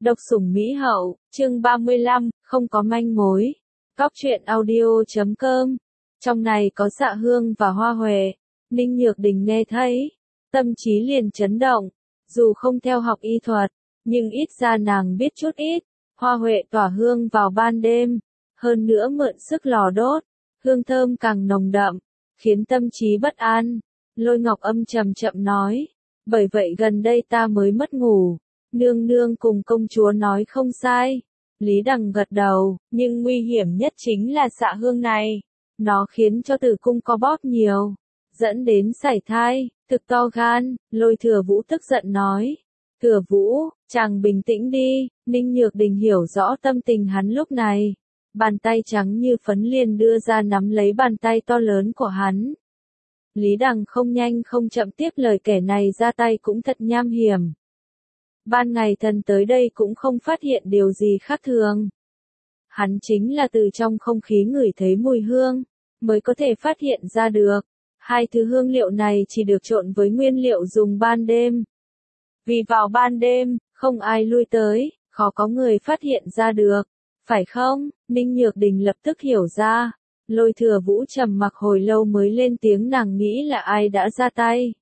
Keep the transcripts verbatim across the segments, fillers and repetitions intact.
Độc sủng Mỹ hậu, chương ba mươi lăm, không có manh mối. Cóc truyện audio chấm com. Trong này có Dạ Hương và Hoa Huệ. Ninh Nhược Đình nghe thấy, tâm trí liền chấn động. Dù không theo học y thuật, nhưng ít ra nàng biết chút ít. Hoa Huệ tỏa hương vào ban đêm, hơn nữa mượn sức lò đốt, hương thơm càng nồng đậm, khiến tâm trí bất an. Lôi Ngọc Âm trầm chậm nói, bởi vậy gần đây ta mới mất ngủ. Nương nương cùng công chúa nói không sai. Lý Đằng gật đầu, nhưng nguy hiểm nhất chính là xạ hương này. Nó khiến cho tử cung co bóp nhiều, dẫn đến sảy thai, thực to gan. Lôi Thừa Vũ tức giận nói, Thừa Vũ, chàng bình tĩnh đi. Ninh Nhược Đình hiểu rõ tâm tình hắn lúc này. Bàn tay trắng như phấn liền đưa ra nắm lấy bàn tay to lớn của hắn. Lý Đằng không nhanh không chậm tiếp lời kẻ này ra tay cũng thật nham hiểm. Ban ngày thần tới đây cũng không phát hiện điều gì khác thường. Hắn chính là từ trong không khí ngửi thấy mùi hương, mới có thể phát hiện ra được. Hai thứ hương liệu này chỉ được trộn với nguyên liệu dùng ban đêm. Vì vào ban đêm, không ai lui tới, khó có người phát hiện ra được. Phải không? Ninh Nhược Đình lập tức hiểu ra. Lôi Thừa Vũ trầm mặc hồi lâu mới lên tiếng, nàng nghĩ là ai đã ra tay.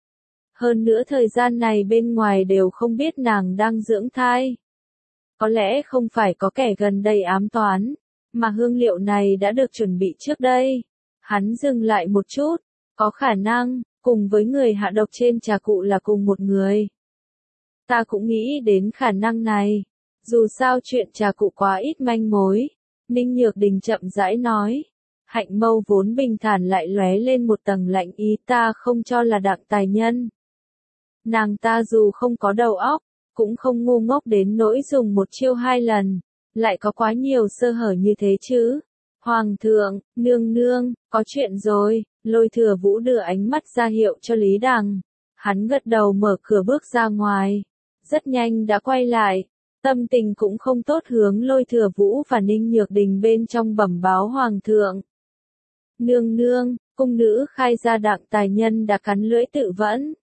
Hơn nữa thời gian này bên ngoài đều không biết nàng đang dưỡng thai. Có lẽ không phải có kẻ gần đây ám toán, mà hương liệu này đã được chuẩn bị trước đây. Hắn dừng lại một chút, có khả năng, cùng với người hạ độc trên trà cụ là cùng một người. Ta cũng nghĩ đến khả năng này, dù sao chuyện trà cụ quá ít manh mối. Ninh Nhược Đình chậm rãi nói, hạnh mâu vốn bình thản lại lóe lên một tầng lạnh ý, ta không cho là Đặng tài nhân. Nàng ta dù không có đầu óc, cũng không ngu ngốc đến nỗi dùng một chiêu hai lần, lại có quá nhiều sơ hở như thế chứ. Hoàng thượng, nương nương, có chuyện rồi. Lôi Thừa Vũ đưa ánh mắt ra hiệu cho Lý Đằng. Hắn gật đầu mở cửa bước ra ngoài. Rất nhanh đã quay lại. Tâm tình cũng không tốt, hướng Lôi Thừa Vũ và Ninh Nhược Đình bên trong bẩm báo Hoàng thượng. Nương nương, cung nữ khai ra Đặng tài nhân đã cắn lưỡi tự vẫn.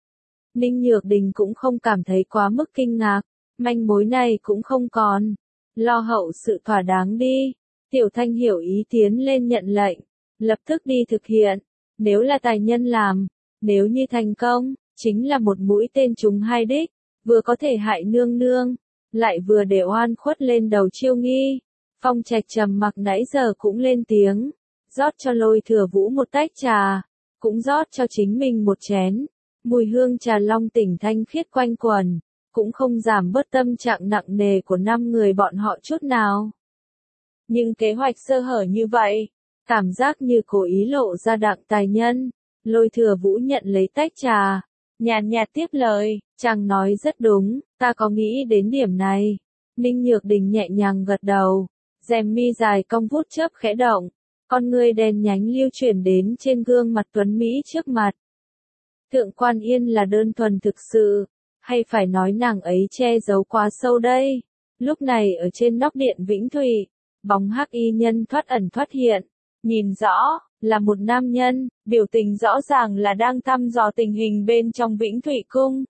Ninh Nhược Đình cũng không cảm thấy quá mức kinh ngạc, manh mối này cũng không còn. Lo hậu sự thỏa đáng đi. Tiểu Thanh hiểu ý tiến lên nhận lệnh, lập tức đi thực hiện. Nếu là tài nhân làm, nếu như thành công, chính là một mũi tên trúng hai đích, vừa có thể hại nương nương, lại vừa để oan khuất lên đầu Chiêu Nghi. Phong Trạch trầm mặc nãy giờ cũng lên tiếng, rót cho Lôi Thừa Vũ một tách trà, cũng rót cho chính mình một chén. Mùi hương trà long tỉnh thanh khiết quanh quẩn, cũng không giảm bớt tâm trạng nặng nề của năm người bọn họ chút nào. Nhưng kế hoạch sơ hở như vậy, cảm giác như cố ý lộ ra Đặng tài nhân. Lôi Thừa Vũ nhận lấy tách trà, nhàn nhạt tiếp lời, chàng nói rất đúng, ta có nghĩ đến điểm này. Ninh Nhược Đình nhẹ nhàng gật đầu, rèm mi dài cong vút chớp khẽ động, con ngươi đen nhánh lưu chuyển đến trên gương mặt tuấn mỹ trước mặt. Thượng Quan Yên là đơn thuần thực sự, hay phải nói nàng ấy che giấu quá sâu đây? Lúc này ở trên nóc điện Vĩnh Thụy, bóng hắc y nhân thoát ẩn thoát hiện, nhìn rõ, là một nam nhân, biểu tình rõ ràng là đang thăm dò tình hình bên trong Vĩnh Thụy cung.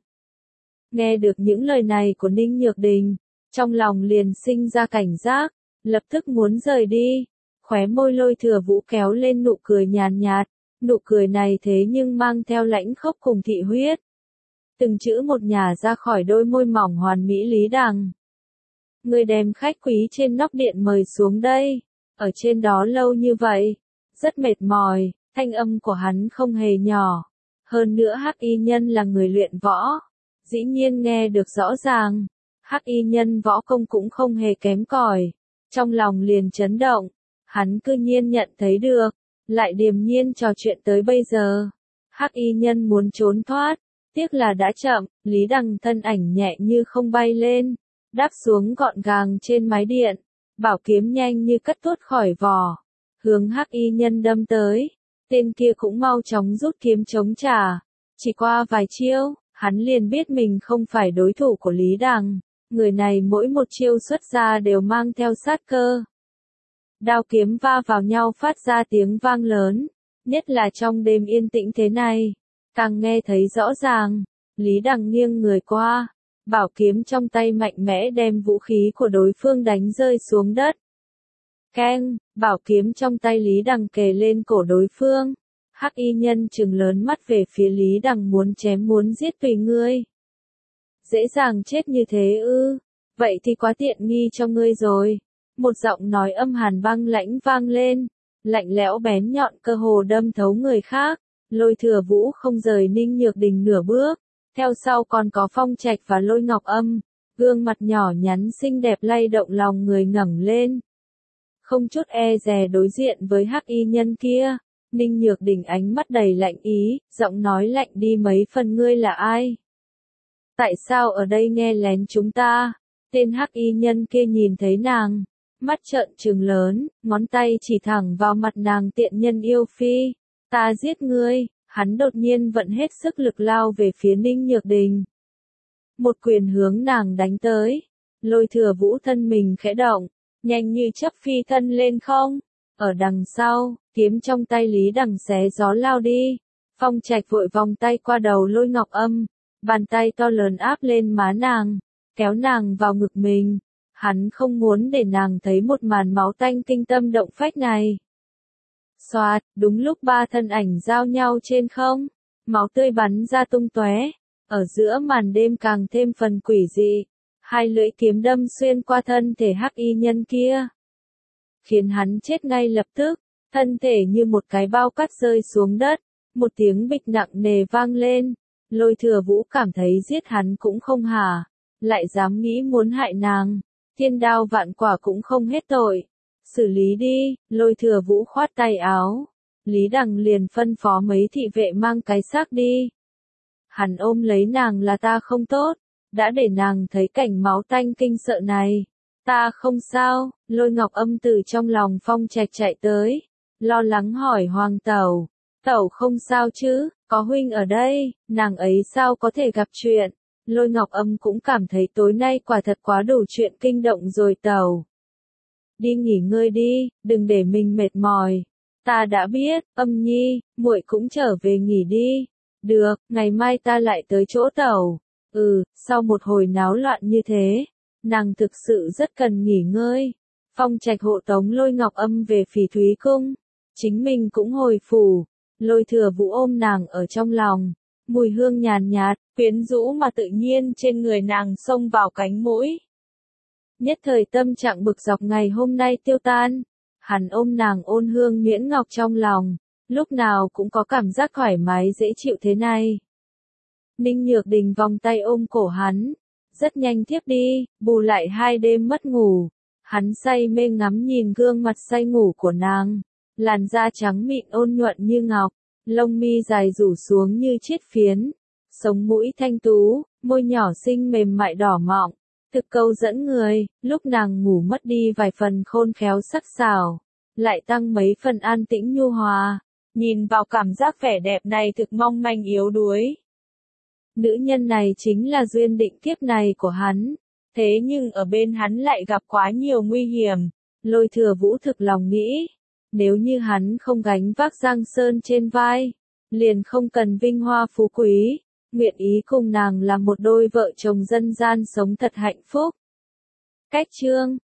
Nghe được những lời này của Ninh Nhược Đình, trong lòng liền sinh ra cảnh giác, lập tức muốn rời đi. Khóe môi Lôi Thừa Vũ kéo lên nụ cười nhàn nhạt, nụ cười này thế nhưng mang theo lãnh khốc cùng thị huyết. Từng chữ một nhả ra khỏi đôi môi mỏng hoàn mỹ Lý Đằng. Người đem khách quý trên nóc điện mời xuống đây, ở trên đó lâu như vậy, rất mệt mỏi. Thanh âm của hắn không hề nhỏ. Hơn nữa hắc y nhân là người luyện võ, dĩ nhiên nghe được rõ ràng. Hắc y nhân võ công cũng không hề kém cỏi. Trong lòng liền chấn động, hắn cư nhiên nhận thấy được, lại điềm nhiên trò chuyện tới bây giờ. Hắc y nhân muốn trốn thoát, tiếc là đã chậm. Lý Đằng thân ảnh nhẹ như không bay lên, đáp xuống gọn gàng trên mái điện, bảo kiếm nhanh như cắt tuốt khỏi vỏ, hướng hắc y nhân đâm tới. Tên kia cũng mau chóng rút kiếm chống trả. Chỉ qua vài chiêu, hắn liền biết mình không phải đối thủ của Lý Đằng. Người này mỗi một chiêu xuất ra đều mang theo sát cơ. Đao kiếm va vào nhau phát ra tiếng vang lớn, nhất là trong đêm yên tĩnh thế này, càng nghe thấy rõ ràng. Lý Đằng nghiêng người qua, bảo kiếm trong tay mạnh mẽ đem vũ khí của đối phương đánh rơi xuống đất. Keng, bảo kiếm trong tay Lý Đằng kề lên cổ đối phương. Hắc y nhân trừng lớn mắt về phía Lý Đằng muốn chém muốn giết tùy ngươi. Dễ dàng chết như thế ư, vậy thì quá tiện nghi cho ngươi rồi. Một giọng nói âm hàn băng lãnh vang lên, lạnh lẽo bén nhọn cơ hồ đâm thấu người khác. Lôi Thừa Vũ không rời Ninh Nhược Đình nửa bước, theo sau còn có Phong Trạch và Lôi Ngọc Âm, gương mặt nhỏ nhắn xinh đẹp lay động lòng người ngẩng lên. Không chút e dè đối diện với hắc y nhân kia, Ninh Nhược Đình ánh mắt đầy lạnh ý, giọng nói lạnh đi mấy phần ngươi là ai? Tại sao ở đây nghe lén chúng ta? Tên hắc y nhân kia nhìn thấy nàng, mắt trợn trừng lớn, ngón tay chỉ thẳng vào mặt nàng tiện nhân yêu phi. Ta giết ngươi, hắn đột nhiên vận hết sức lực lao về phía Ninh Nhược Đình. Một quyền hướng nàng đánh tới, Lôi Thừa Vũ thân mình khẽ động, nhanh như chớp phi thân lên không. Ở đằng sau, kiếm trong tay Lý Đằng xé gió lao đi. Phong Trạch vội vòng tay qua đầu Lôi Ngọc Âm, bàn tay to lớn áp lên má nàng, kéo nàng vào ngực mình. Hắn không muốn để nàng thấy một màn máu tanh kinh tâm động phách này. Xoạt, đúng lúc ba thân ảnh giao nhau trên không, máu tươi bắn ra tung tóe, ở giữa màn đêm càng thêm phần quỷ dị, hai lưỡi kiếm đâm xuyên qua thân thể hắc y nhân kia, khiến hắn chết ngay lập tức, thân thể như một cái bao cát rơi xuống đất, một tiếng bịch nặng nề vang lên. Lôi Thừa Vũ cảm thấy giết hắn cũng không hả, lại dám nghĩ muốn hại nàng, thiên đao vạn quả cũng không hết tội. Xử lý đi, Lôi Thừa Vũ khoát tay áo. Lý Đằng liền phân phó mấy thị vệ mang cái xác đi. Hắn ôm lấy nàng là ta không tốt, đã để nàng thấy cảnh máu tanh kinh sợ này. Ta không sao, Lôi Ngọc Âm từ trong lòng Phong Trạch chạy tới, lo lắng hỏi Hoàng Tẩu. Tẩu không sao chứ, có huynh ở đây, nàng ấy sao có thể gặp chuyện. Lôi Ngọc Âm cũng cảm thấy tối nay quả thật quá đủ chuyện kinh động rồi tẩu. Đi nghỉ ngơi đi, đừng để mình mệt mỏi. Ta đã biết, Âm nhi, muội cũng trở về nghỉ đi. Được, ngày mai ta lại tới chỗ tẩu. Ừ, sau một hồi náo loạn như thế, nàng thực sự rất cần nghỉ ngơi. Phong Trạch hộ tống Lôi Ngọc Âm về Phỉ Thúy Cung, chính mình cũng hồi phủ. Lôi Thừa Vũ ôm nàng ở trong lòng, mùi hương nhàn nhạt, quyến rũ mà tự nhiên trên người nàng xông vào cánh mũi. Nhất thời tâm trạng bực dọc ngày hôm nay tiêu tan, hắn ôm nàng ôn hương nhuyễn ngọc trong lòng, lúc nào cũng có cảm giác thoải mái dễ chịu thế này. Ninh Nhược Đình vòng tay ôm cổ hắn, rất nhanh thiếp đi, bù lại hai đêm mất ngủ. Hắn say mê ngắm nhìn gương mặt say ngủ của nàng, làn da trắng mịn ôn nhuận như ngọc, lông mi dài rủ xuống như chiết phiến, sống mũi thanh tú, môi nhỏ xinh mềm mại đỏ mọng, thực câu dẫn người. Lúc nàng ngủ mất đi vài phần khôn khéo sắc sảo, lại tăng mấy phần an tĩnh nhu hòa, nhìn vào cảm giác vẻ đẹp này thực mong manh yếu đuối. Nữ nhân này chính là duyên định kiếp này của hắn, thế nhưng ở bên hắn lại gặp quá nhiều nguy hiểm. Lôi Thừa Vũ thực lòng nghĩ, nếu như hắn không gánh vác Giang Sơn trên vai, liền không cần vinh hoa phú quý, nguyện ý cùng nàng làm một đôi vợ chồng dân gian sống thật hạnh phúc. Cách chương